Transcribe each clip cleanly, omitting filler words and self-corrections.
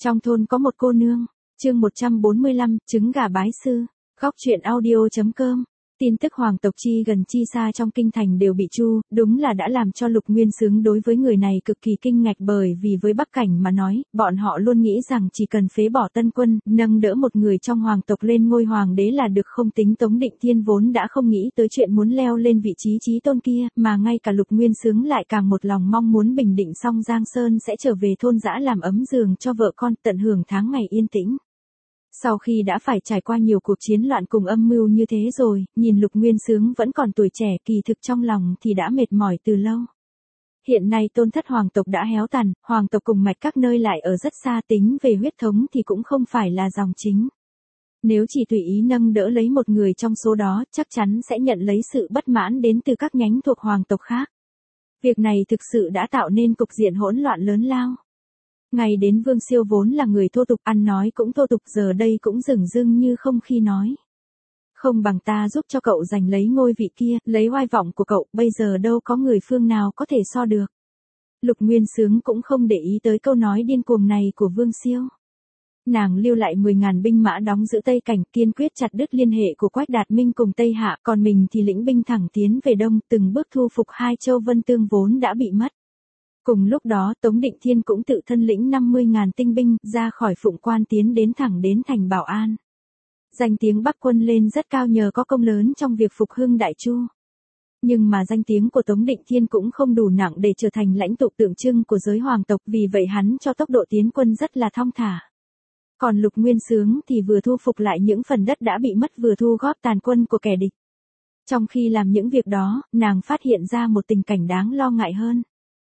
Trong thôn có một cô nương, chương 145, trứng gà bái sư, góc truyện audio.com. Tin tức hoàng tộc chi gần chi xa trong kinh thành đều bị chu, đúng là đã làm cho Lục Nguyên Xướng đối với người này cực kỳ kinh ngạc, bởi vì với Bắc Cảnh mà nói, bọn họ luôn nghĩ rằng chỉ cần phế bỏ Tân Quân, nâng đỡ một người trong hoàng tộc lên ngôi hoàng đế là được, không tính Tống Định Thiên vốn đã không nghĩ tới chuyện muốn leo lên vị trí chí tôn kia, mà ngay cả Lục Nguyên Xướng lại càng một lòng mong muốn bình định xong Giang Sơn sẽ trở về thôn dã làm ấm giường cho vợ con, tận hưởng tháng ngày yên tĩnh. Sau khi đã phải trải qua nhiều cuộc chiến loạn cùng âm mưu như thế rồi, nhìn Lục Nguyên Xướng vẫn còn tuổi trẻ, kỳ thực trong lòng thì đã mệt mỏi từ lâu. Hiện nay tôn thất hoàng tộc đã héo tàn, hoàng tộc cùng mạch các nơi lại ở rất xa, tính về huyết thống thì cũng không phải là dòng chính. Nếu chỉ tùy ý nâng đỡ lấy một người trong số đó, chắc chắn sẽ nhận lấy sự bất mãn đến từ các nhánh thuộc hoàng tộc khác. Việc này thực sự đã tạo nên cục diện hỗn loạn lớn lao. Ngày đến Vương Siêu vốn là người thô tục, ăn nói cũng thô tục, giờ đây cũng dửng dưng như không khi nói. Không bằng ta giúp cho cậu giành lấy ngôi vị kia, lấy oai vọng của cậu, bây giờ đâu có người phương nào có thể so được. Lục Nguyên Xướng cũng không để ý tới câu nói điên cuồng này của Vương Siêu. Nàng lưu lại 10.000 binh mã đóng giữ Tây Cảnh, kiên quyết chặt đứt liên hệ của Quách Đạt Minh cùng Tây Hạ, còn mình thì lĩnh binh thẳng tiến về Đông, từng bước thu phục hai châu Vân Tương vốn đã bị mất. Cùng lúc đó Tống Định Thiên cũng tự thân lĩnh 50.000 tinh binh ra khỏi Phụng Quan tiến đến thẳng đến thành Bảo An. Danh tiếng Bắc quân lên rất cao nhờ có công lớn trong việc phục hưng Đại Chu. Nhưng mà danh tiếng của Tống Định Thiên cũng không đủ nặng để trở thành lãnh tụ tượng trưng của giới hoàng tộc, vì vậy hắn cho tốc độ tiến quân rất là thong thả. Còn Lục Nguyên Xướng thì vừa thu phục lại những phần đất đã bị mất vừa thu góp tàn quân của kẻ địch. Trong khi làm những việc đó, nàng phát hiện ra một tình cảnh đáng lo ngại hơn.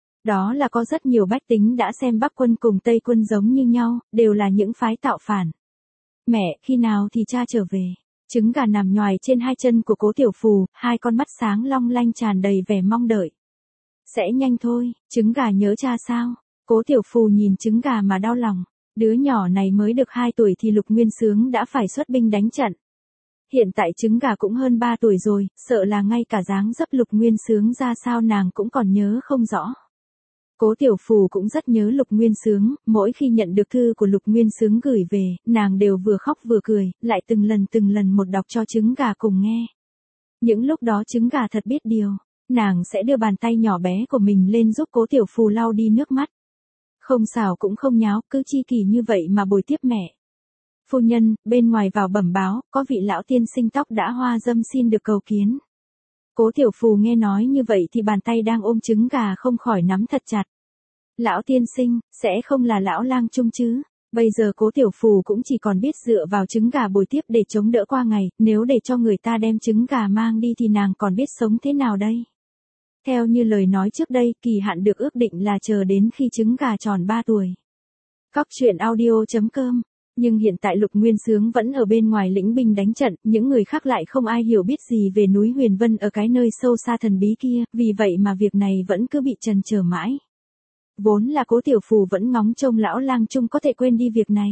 Đó là có rất nhiều bách tính đã xem Bắc quân cùng Tây quân giống như nhau, đều là những phái tạo phản. Mẹ, khi nào thì cha trở về? Trứng gà nằm nhoài trên hai chân của Cố Tiểu Phù, hai con mắt sáng long lanh tràn đầy vẻ mong đợi. Sẽ nhanh thôi, trứng gà nhớ cha sao? Cố Tiểu Phù nhìn trứng gà mà đau lòng. Đứa nhỏ này mới được 2 tuổi thì Lục Nguyên Xướng đã phải xuất binh đánh trận. Hiện tại trứng gà cũng hơn 3 tuổi rồi, sợ là ngay cả dáng dấp Lục Nguyên Xướng ra sao nàng cũng còn nhớ không rõ. Cố Tiểu Phù cũng rất nhớ Lục Nguyên Xướng, mỗi khi nhận được thư của Lục Nguyên Xướng gửi về, nàng đều vừa khóc vừa cười, lại từng lần một đọc cho trứng gà cùng nghe. Những lúc đó trứng gà thật biết điều, nàng sẽ đưa bàn tay nhỏ bé của mình lên giúp Cố Tiểu Phù lau đi nước mắt. Không xảo cũng không nháo, cứ chi kỷ như vậy mà bồi tiếp mẹ. Phu nhân, bên ngoài vào bẩm báo, có vị lão tiên sinh tóc đã hoa dâm xin được cầu kiến. Cố Tiểu Phù nghe nói như vậy thì bàn tay đang ôm trứng gà không khỏi nắm thật chặt. Lão tiên sinh, sẽ không là lão lang trung chứ? Bây giờ Cố Tiểu Phù cũng chỉ còn biết dựa vào trứng gà bồi tiếp để chống đỡ qua ngày, nếu để cho người ta đem trứng gà mang đi thì nàng còn biết sống thế nào đây? Theo như lời nói trước đây, kỳ hạn được ước định là chờ đến khi trứng gà tròn 3 tuổi. Góc truyện audio.com. Nhưng hiện tại Lục Nguyên Xướng vẫn ở bên ngoài lĩnh binh đánh trận, những người khác lại không ai hiểu biết gì về núi Huyền Vân ở cái nơi sâu xa thần bí kia, vì vậy mà việc này vẫn cứ bị trần chờ mãi. Vốn là Cố Tiểu Phù vẫn ngóng trông lão lang trung có thể quên đi việc này.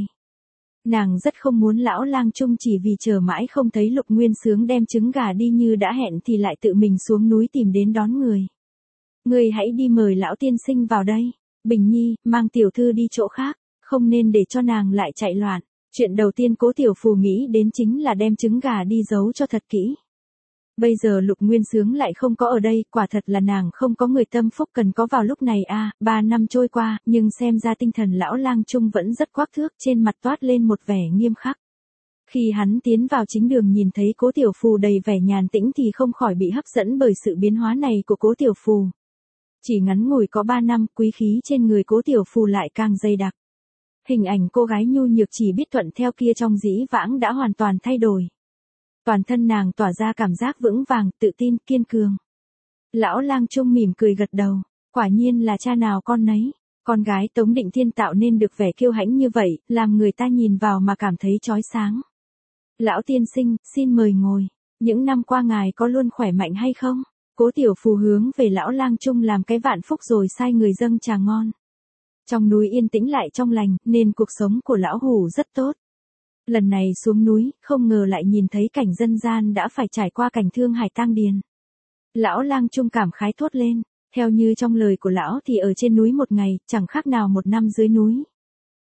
Nàng rất không muốn lão lang trung chỉ vì chờ mãi không thấy Lục Nguyên Xướng đem trứng gà đi như đã hẹn thì lại tự mình xuống núi tìm đến đón người. Người hãy đi mời lão tiên sinh vào đây. Bình Nhi, mang tiểu thư đi chỗ khác, không nên để cho nàng lại chạy loạn. Chuyện đầu tiên Cố Tiểu Phù nghĩ đến chính là đem trứng gà đi giấu cho thật kỹ. Bây giờ Lục Nguyên Xướng lại không có ở đây, quả thật là nàng không có người tâm phúc cần có vào lúc này à. 3 năm trôi qua, nhưng xem ra tinh thần lão lang trung vẫn rất quắc thước, trên mặt toát lên một vẻ nghiêm khắc. Khi hắn tiến vào chính đường nhìn thấy Cố Tiểu Phù đầy vẻ nhàn tĩnh thì không khỏi bị hấp dẫn bởi sự biến hóa này của Cố Tiểu Phù. Chỉ ngắn ngủi có 3 năm, quý khí trên người Cố Tiểu Phù lại càng dày đặc. Hình ảnh cô gái nhu nhược chỉ biết thuận theo kia trong dĩ vãng đã hoàn toàn thay đổi. Toàn thân nàng tỏa ra cảm giác vững vàng, tự tin, kiên cường. Lão lang trung mỉm cười gật đầu, quả nhiên là cha nào con nấy. Con gái Tống Định Thiên tạo nên được vẻ kiêu hãnh như vậy, làm người ta nhìn vào mà cảm thấy chói sáng. Lão tiên sinh, xin mời ngồi. Những năm qua ngài có luôn khỏe mạnh hay không? Cố Tiểu Phù hướng về lão lang trung làm cái vạn phúc rồi sai người dâng trà ngon. Trong núi yên tĩnh lại trong lành, nên cuộc sống của lão hủ rất tốt. Lần này xuống núi, không ngờ lại nhìn thấy cảnh dân gian đã phải trải qua cảnh thương hải tang điền. Lão lang trung cảm khái thốt lên, theo như trong lời của lão thì ở trên núi một ngày, chẳng khác nào 1 năm dưới núi.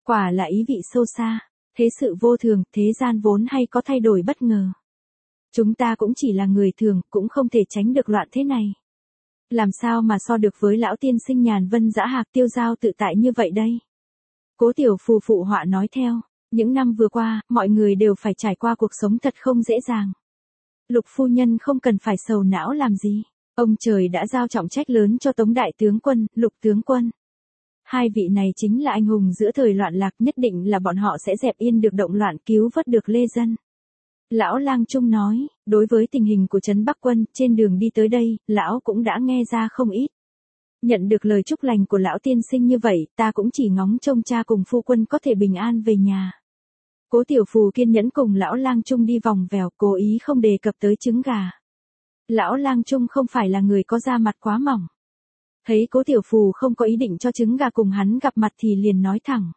Quả là ý vị sâu xa, thế sự vô thường, thế gian vốn hay có thay đổi bất ngờ. Chúng ta cũng chỉ là người thường, cũng không thể tránh được loạn thế này. Làm sao mà so được với lão tiên sinh nhàn vân dã hạc tiêu dao tự tại như vậy đây? Cố Tiểu Phù phụ họa nói theo, những năm vừa qua, mọi người đều phải trải qua cuộc sống thật không dễ dàng. Lục phu nhân không cần phải sầu não làm gì. Ông trời đã giao trọng trách lớn cho Tống đại tướng quân, Lục tướng quân. Hai vị này chính là anh hùng giữa thời loạn lạc, nhất định là bọn họ sẽ dẹp yên được động loạn, cứu vớt được lê dân. Lão Lang Trung nói, đối với tình hình của trấn Bắc quân, trên đường đi tới đây, lão cũng đã nghe ra không ít. Nhận được lời chúc lành của lão tiên sinh như vậy, ta cũng chỉ ngóng trông cha cùng phu quân có thể bình an về nhà. Cố Tiểu Phù kiên nhẫn cùng lão Lang Trung đi vòng vèo, cố ý không đề cập tới trứng gà. Lão Lang Trung không phải là người có da mặt quá mỏng. Thấy Cố Tiểu Phù không có ý định cho trứng gà cùng hắn gặp mặt thì liền nói thẳng.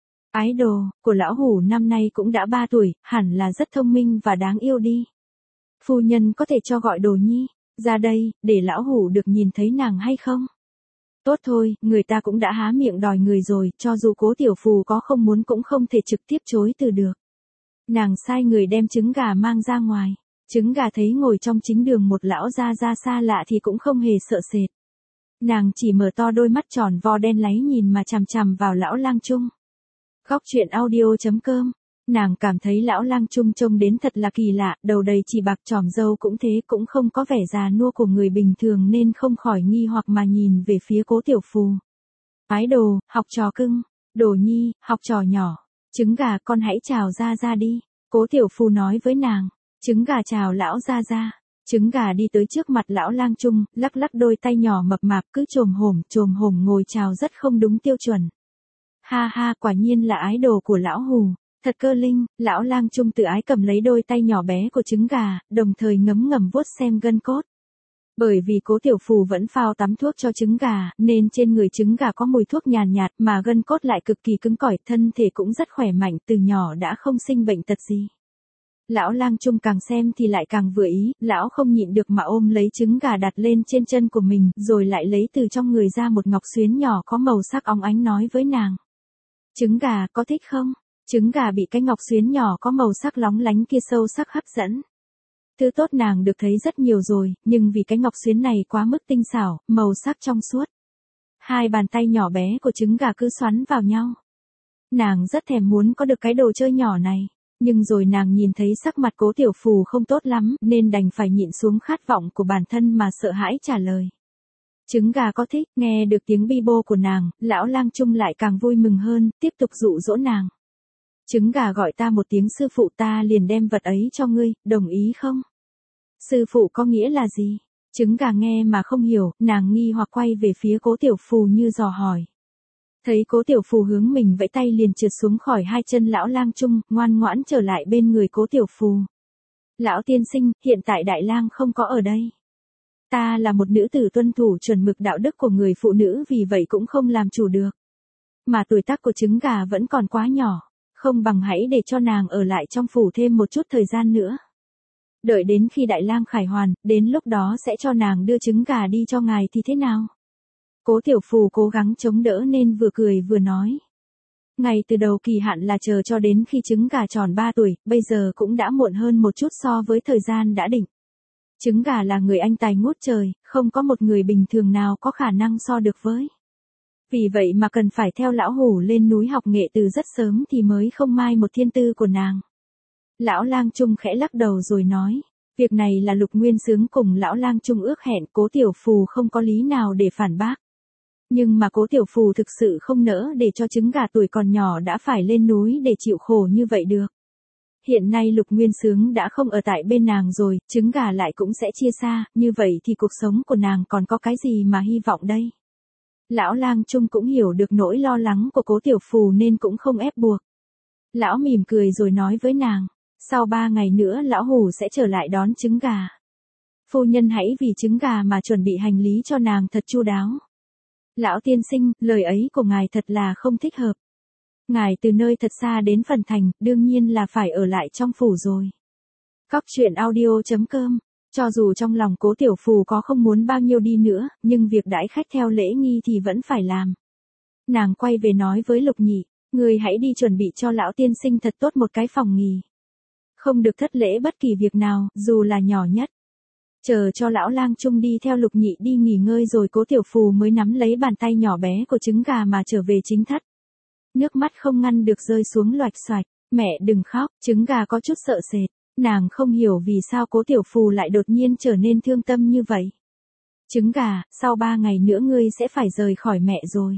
Ái đồ của lão hủ năm nay cũng đã 3 tuổi, hẳn là rất thông minh và đáng yêu đi. Phu nhân có thể cho gọi Đồ Nhi ra đây, để lão hủ được nhìn thấy nàng hay không? Tốt thôi, người ta cũng đã há miệng đòi người rồi, cho dù Cố Tiểu Phù có không muốn cũng không thể trực tiếp chối từ được. Nàng sai người đem trứng gà mang ra ngoài. Trứng gà thấy ngồi trong chính đường một lão gia gia xa lạ thì cũng không hề sợ sệt. Nàng chỉ mở to đôi mắt tròn vo đen láy nhìn mà chằm chằm vào lão Lang Trung. Góc truyện audio.com. Nàng cảm thấy lão Lang Trung trông đến thật là kỳ lạ, đầu đầy chỉ bạc tròm râu cũng thế, cũng không có vẻ già nua của người bình thường nên không khỏi nghi hoặc mà nhìn về phía Cố Tiểu Phù. Ái đồ, học trò cưng, Đồ Nhi, học trò nhỏ, trứng gà con hãy chào ra ra đi. Cố Tiểu Phù nói với nàng. Trứng gà chào lão ra ra. Trứng gà đi tới trước mặt lão Lang Trung, lắc lắc đôi tay nhỏ mập mạp cứ trồm hổm ngồi chào rất không đúng tiêu chuẩn. Ha ha, quả nhiên là ái đồ của lão hù. Thật cơ linh, lão Lang Trung tự ái cầm lấy đôi tay nhỏ bé của trứng gà, đồng thời ngấm ngầm vuốt xem gân cốt. Bởi vì Cố Tiểu Phù vẫn phao tắm thuốc cho trứng gà, nên trên người trứng gà có mùi thuốc nhàn nhạt mà gân cốt lại cực kỳ cứng cỏi, thân thể cũng rất khỏe mạnh, từ nhỏ đã không sinh bệnh tật gì. Lão Lang Trung càng xem thì lại càng vừa ý, lão không nhịn được mà ôm lấy trứng gà đặt lên trên chân của mình, rồi lại lấy từ trong người ra một ngọc xuyến nhỏ có màu sắc óng ánh nói với nàng. Trứng gà, có thích không? Trứng gà bị cái ngọc xuyến nhỏ có màu sắc lóng lánh kia sâu sắc hấp dẫn. Thứ tốt nàng được thấy rất nhiều rồi, nhưng vì cái ngọc xuyến này quá mức tinh xảo, màu sắc trong suốt. Hai bàn tay nhỏ bé của trứng gà cứ xoắn vào nhau. Nàng rất thèm muốn có được cái đồ chơi nhỏ này. Nhưng rồi nàng nhìn thấy sắc mặt Cố Tiểu Phù không tốt lắm, nên đành phải nhịn xuống khát vọng của bản thân mà sợ hãi trả lời. Trứng gà có thích, nghe được tiếng bi bô của nàng, lão Lang Trung lại càng vui mừng hơn, tiếp tục dụ dỗ nàng. Trứng gà gọi ta một tiếng sư phụ, ta liền đem vật ấy cho ngươi, đồng ý không? Sư phụ có nghĩa là gì? Trứng gà nghe mà không hiểu, nàng nghi hoặc quay về phía Cố Tiểu Phù như dò hỏi. Thấy Cố Tiểu Phù hướng mình vẫy tay liền trượt xuống khỏi hai chân lão Lang Trung, ngoan ngoãn trở lại bên người Cố Tiểu Phù. Lão tiên sinh, hiện tại Đại Lang không có ở đây. Ta là một nữ tử tuân thủ chuẩn mực đạo đức của người phụ nữ, vì vậy cũng không làm chủ được. Mà tuổi tác của trứng gà vẫn còn quá nhỏ, không bằng hãy để cho nàng ở lại trong phủ thêm một chút thời gian nữa. Đợi đến khi Đại Lang khải hoàn, đến lúc đó sẽ cho nàng đưa trứng gà đi cho ngài thì thế nào? Cố Tiểu Phù cố gắng chống đỡ nên vừa cười vừa nói. Ngày từ đầu kỳ hạn là chờ cho đến khi trứng gà tròn 3 tuổi, bây giờ cũng đã muộn hơn một chút so với thời gian đã định. Trứng gà là người anh tài ngút trời, không có một người bình thường nào có khả năng so được với. Vì vậy mà cần phải theo lão hủ lên núi học nghệ từ rất sớm thì mới không mai một thiên tư của nàng. Lão Lang Trung khẽ lắc đầu rồi nói. Việc này là Lục Nguyên Xướng cùng lão Lang Trung ước hẹn, Cố Tiểu Phù không có lý nào để phản bác. Nhưng mà Cố Tiểu Phù thực sự không nỡ để cho trứng gà tuổi còn nhỏ đã phải lên núi để chịu khổ như vậy được. Hiện nay Lục Nguyên Xướng đã không ở tại bên nàng rồi, trứng gà lại cũng sẽ chia xa, như vậy thì cuộc sống của nàng còn có cái gì mà hy vọng đây? Lão Lang Trung cũng hiểu được nỗi lo lắng của Cố Tiểu Phù nên cũng không ép buộc. Lão mỉm cười rồi nói với nàng, sau 3 ngày nữa lão hủ sẽ trở lại đón trứng gà. Phu nhân hãy vì trứng gà mà chuẩn bị hành lý cho nàng thật chu đáo. Lão tiên sinh, lời ấy của ngài thật là không thích hợp. Ngài từ nơi thật xa đến Phần Thành, đương nhiên là phải ở lại trong phủ rồi. Góc truyện audio.com. Cho dù trong lòng Cố Tiểu Phù có không muốn bao nhiêu đi nữa, nhưng việc đãi khách theo lễ nghi thì vẫn phải làm. Nàng quay về nói với Lục Nhị, Ngươi hãy đi chuẩn bị cho lão tiên sinh thật tốt một cái phòng nghỉ. Không được thất lễ bất kỳ việc nào, dù là nhỏ nhất. Chờ cho lão lang trung đi theo Lục Nhị đi nghỉ ngơi rồi Cố Tiểu Phù mới nắm lấy bàn tay nhỏ bé của trứng gà mà trở về chính thất. Nước mắt không ngăn được rơi xuống loạch xoạch. Mẹ đừng khóc, trứng gà có chút sợ sệt. Nàng không hiểu vì sao Cố Tiểu Phù lại đột nhiên trở nên thương tâm như vậy. Trứng gà, sau 3 ngày nữa ngươi sẽ phải rời khỏi mẹ rồi.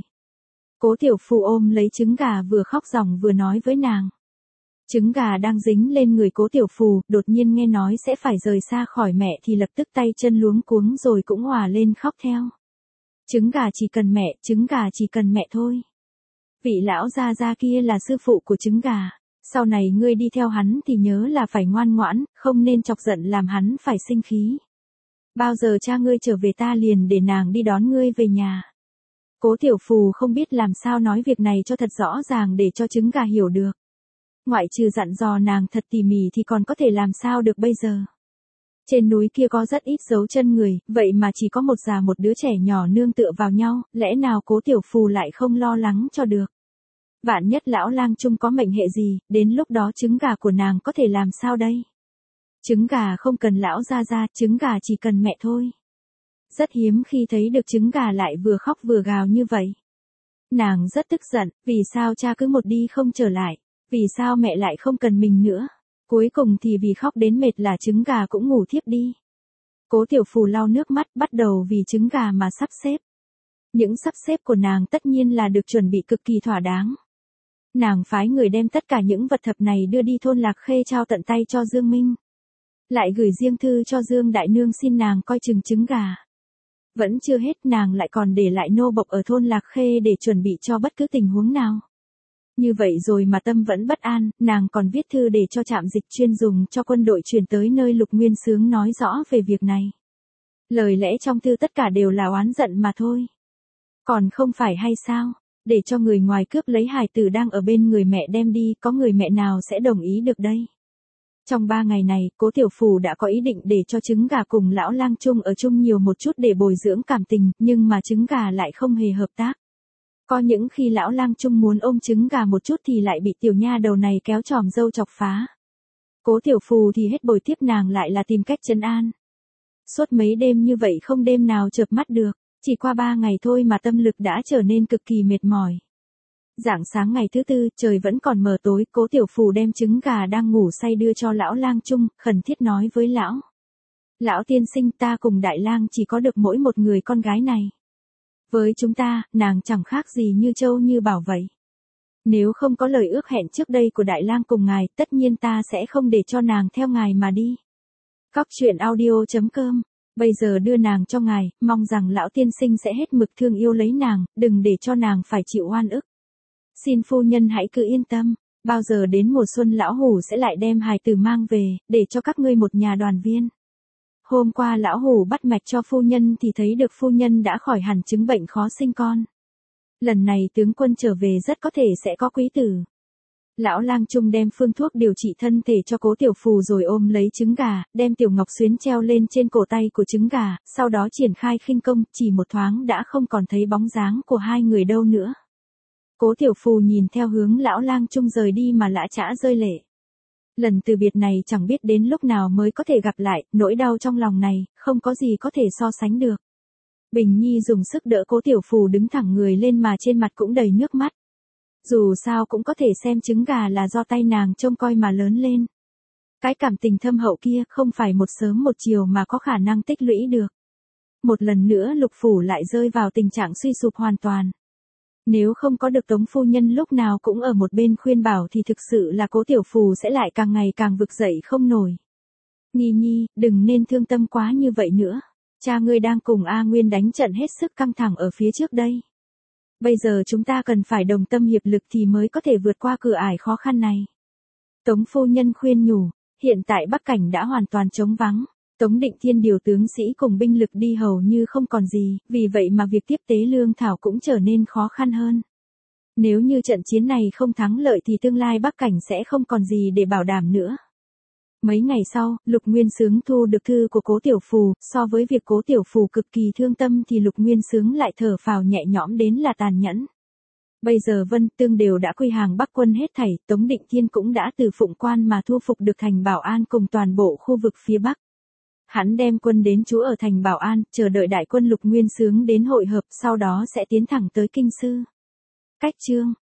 Cố Tiểu Phù ôm lấy trứng gà vừa khóc ròng vừa nói với nàng. Trứng gà đang dính lên người Cố Tiểu Phù, đột nhiên nghe nói sẽ phải rời xa khỏi mẹ thì lập tức tay chân luống cuống rồi cũng òa lên khóc theo. Trứng gà chỉ cần mẹ, trứng gà chỉ cần mẹ thôi. Vị lão gia gia kia là sư phụ của trứng gà. Sau này ngươi đi theo hắn thì nhớ là phải ngoan ngoãn, không nên chọc giận làm hắn phải sinh khí. Bao giờ cha ngươi trở về ta liền để nàng đi đón ngươi về nhà. Cố Tiểu Phù không biết làm sao nói việc này cho thật rõ ràng để cho trứng gà hiểu được. Ngoại trừ dặn dò nàng thật tỉ mỉ thì còn có thể làm sao được bây giờ. Trên núi kia có rất ít dấu chân người, vậy mà chỉ có một già một đứa trẻ nhỏ nương tựa vào nhau, lẽ nào Cố Tiểu Phù lại không lo lắng cho được. Vạn nhất lão lang trung có mệnh hệ gì, đến lúc đó trứng gà của nàng có thể làm sao đây? Trứng gà không cần lão gia gia, trứng gà chỉ cần mẹ thôi. Rất hiếm khi thấy được trứng gà lại vừa khóc vừa gào như vậy. Nàng rất tức giận, vì sao cha cứ một đi không trở lại, vì sao mẹ lại không cần mình nữa. Cuối cùng thì vì khóc đến mệt là trứng gà cũng ngủ thiếp đi. Cố Tiểu Phù lau nước mắt bắt đầu vì trứng gà mà sắp xếp. Những sắp xếp của nàng tất nhiên là được chuẩn bị cực kỳ thỏa đáng. Nàng phái người đem tất cả những vật thập này đưa đi thôn Lạc Khê trao tận tay cho Dương Minh. Lại gửi riêng thư cho Dương Đại Nương xin nàng coi chừng trứng gà. Vẫn chưa hết nàng lại còn để lại nô bộc ở thôn Lạc Khê để chuẩn bị cho bất cứ tình huống nào. Như vậy rồi mà tâm vẫn bất an, nàng còn viết thư để cho trạm dịch chuyên dùng cho quân đội chuyển tới nơi Lục Nguyên Xướng nói rõ về việc này. Lời lẽ trong thư tất cả đều là oán giận mà thôi. Còn không phải hay sao? Để cho người ngoài cướp lấy hài tử đang ở bên người mẹ đem đi, có người mẹ nào sẽ đồng ý được đây? Trong 3 ngày này, Cố Tiểu Phù đã có ý định để cho trứng gà cùng lão lang trung ở chung nhiều một chút để bồi dưỡng cảm tình, nhưng mà trứng gà lại không hề hợp tác. Có những khi lão lang trung muốn ôm trứng gà một chút thì lại bị tiểu nha đầu này kéo tròm râu chọc phá. Cố Tiểu Phù thì hết bồi tiếp nàng lại là tìm cách trấn an. Suốt mấy đêm như vậy không đêm nào chợp mắt được. Chỉ qua 3 ngày thôi mà tâm lực đã trở nên cực kỳ mệt mỏi. Rạng sáng ngày thứ tư, trời vẫn còn mờ tối, Cố Tiểu Phù đem trứng gà đang ngủ say đưa cho lão lang trung, khẩn thiết nói với lão. Lão tiên sinh, ta cùng đại lang chỉ có được mỗi một người con gái này. Với chúng ta, nàng chẳng khác gì như trâu như bảo vậy. Nếu không có lời ước hẹn trước đây của đại lang cùng ngài, tất nhiên ta sẽ không để cho nàng theo ngài mà đi. Cóc truyện audio.com. Bây giờ đưa nàng cho ngài, mong rằng lão tiên sinh sẽ hết mực thương yêu lấy nàng, đừng để cho nàng phải chịu oan ức. Xin phu nhân hãy cứ yên tâm, bao giờ đến mùa xuân lão hủ sẽ lại đem hài tử mang về, để cho các ngươi một nhà đoàn viên. Hôm qua lão hủ bắt mạch cho phu nhân thì thấy được phu nhân đã khỏi hẳn chứng bệnh khó sinh con. Lần này tướng quân trở về rất có thể sẽ có quý tử. Lão lang trung đem phương thuốc điều trị thân thể cho Cố Tiểu Phù rồi ôm lấy trứng gà, đem tiểu ngọc xuyến treo lên trên cổ tay của trứng gà, sau đó triển khai khinh công, chỉ một thoáng đã không còn thấy bóng dáng của hai người đâu nữa. Cố Tiểu Phù nhìn theo hướng lão lang trung rời đi mà lã chã rơi lệ. Lần từ biệt này chẳng biết đến lúc nào mới có thể gặp lại, nỗi đau trong lòng này, không có gì có thể so sánh được. Bình Nhi dùng sức đỡ Cố Tiểu Phù đứng thẳng người lên mà trên mặt cũng đầy nước mắt. Dù sao cũng có thể xem trứng gà là do tay nàng trông coi mà lớn lên. Cái cảm tình thâm hậu kia không phải một sớm một chiều mà có khả năng tích lũy được. Một lần nữa Lục Phủ lại rơi vào tình trạng suy sụp hoàn toàn. Nếu không có được Tống phu nhân lúc nào cũng ở một bên khuyên bảo thì thực sự là Cố Tiểu Phù sẽ lại càng ngày càng vực dậy không nổi. Nhi Nhi, đừng nên thương tâm quá như vậy nữa. Cha ngươi đang cùng A Nguyên đánh trận hết sức căng thẳng ở phía trước đây. Bây giờ chúng ta cần phải đồng tâm hiệp lực thì mới có thể vượt qua cửa ải khó khăn này. Tống phu nhân khuyên nhủ, hiện tại Bắc Cảnh đã hoàn toàn trống vắng. Tống Định Thiên điều tướng sĩ cùng binh lực đi hầu như không còn gì, vì vậy mà việc tiếp tế lương thảo cũng trở nên khó khăn hơn. Nếu như trận chiến này không thắng lợi thì tương lai Bắc Cảnh sẽ không còn gì để bảo đảm nữa. Mấy ngày sau, Lục Nguyên Xướng thu được thư của Cố Tiểu Phù, so với việc Cố Tiểu Phù cực kỳ thương tâm thì Lục Nguyên Xướng lại thở phào nhẹ nhõm đến là tàn nhẫn. Bây giờ Vân Tương đều đã quy hàng Bắc quân hết thảy, Tống Định Thiên cũng đã từ Phụng Quan mà thu phục được thành Bảo An cùng toàn bộ khu vực phía Bắc. Hắn đem quân đến trú ở thành Bảo An, chờ đợi đại quân Lục Nguyên Xướng đến hội hợp, sau đó sẽ tiến thẳng tới Kinh Sư. Cách chương